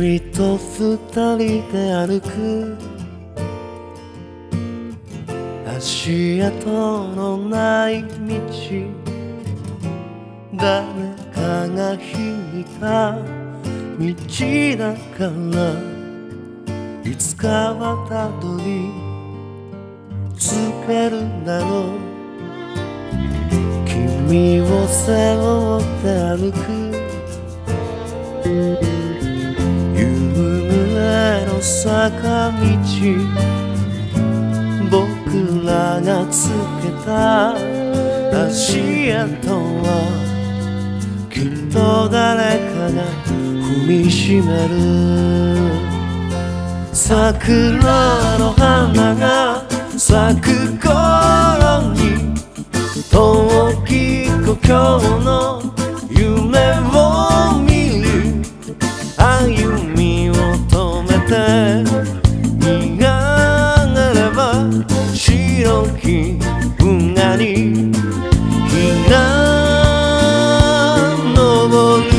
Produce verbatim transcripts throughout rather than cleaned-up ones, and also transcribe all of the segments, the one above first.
君と二人で歩く足跡のない道、誰かが引いた道だからいつかはたどり着けるだろう。君を背負って歩く夢の坂道、僕らがつけた足跡はきっと誰かが踏みしめる。桜の花が咲く頃に遠き故郷の夢を見る。歩みを止めて見上がれば白き運河に日が昇る。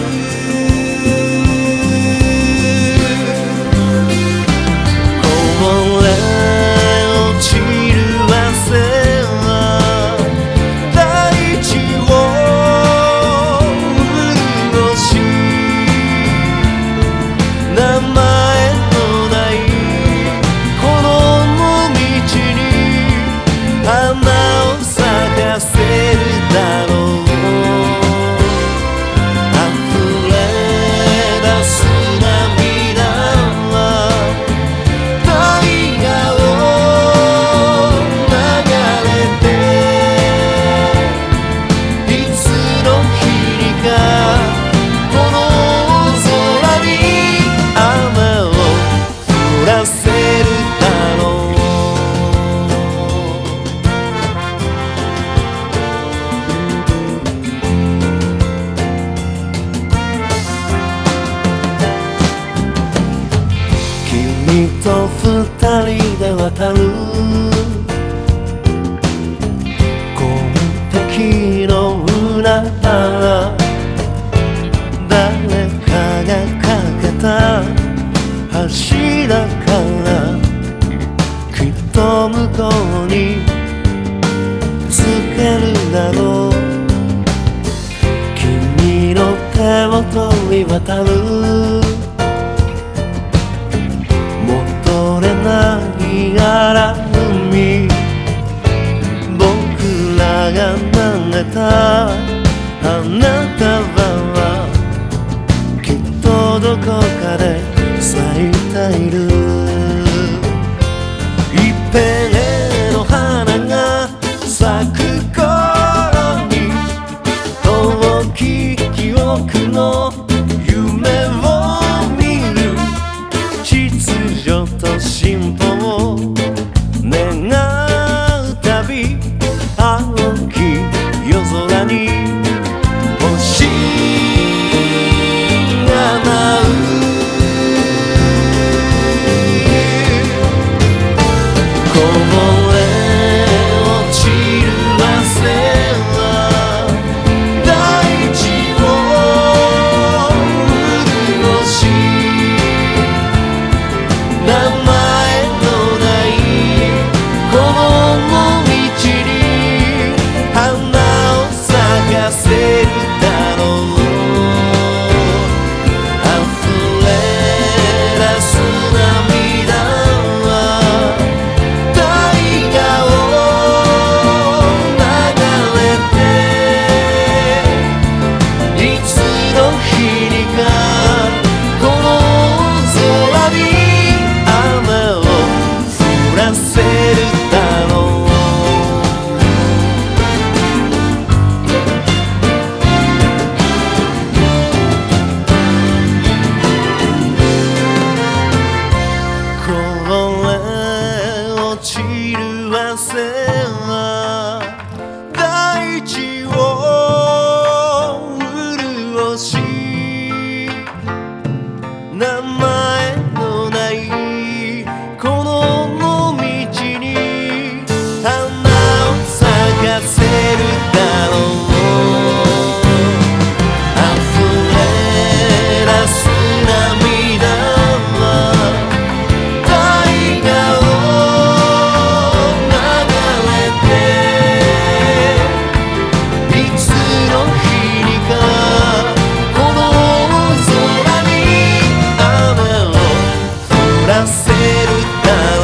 こぼれ落ちる汗は大地を潤し、名前のないこの道に花を咲かせるだろう。溢れ出す涙は大河を流れて、いつの日かこの空に雨を降らせるだろう。君と二人で渡る紺碧の裏腹、誰かがかけた橋だからきっと向こうにつけるだろう。君の手を取り渡る戻れないから海、僕らが投げた花束はきっとどこかで咲いている。一平の花が咲く頃に遠き記憶の夢を見る。秩序と進歩を願うたび青き夜空に星が舞う。こぼれ落ちる汗は大地を潤し、名前のせるた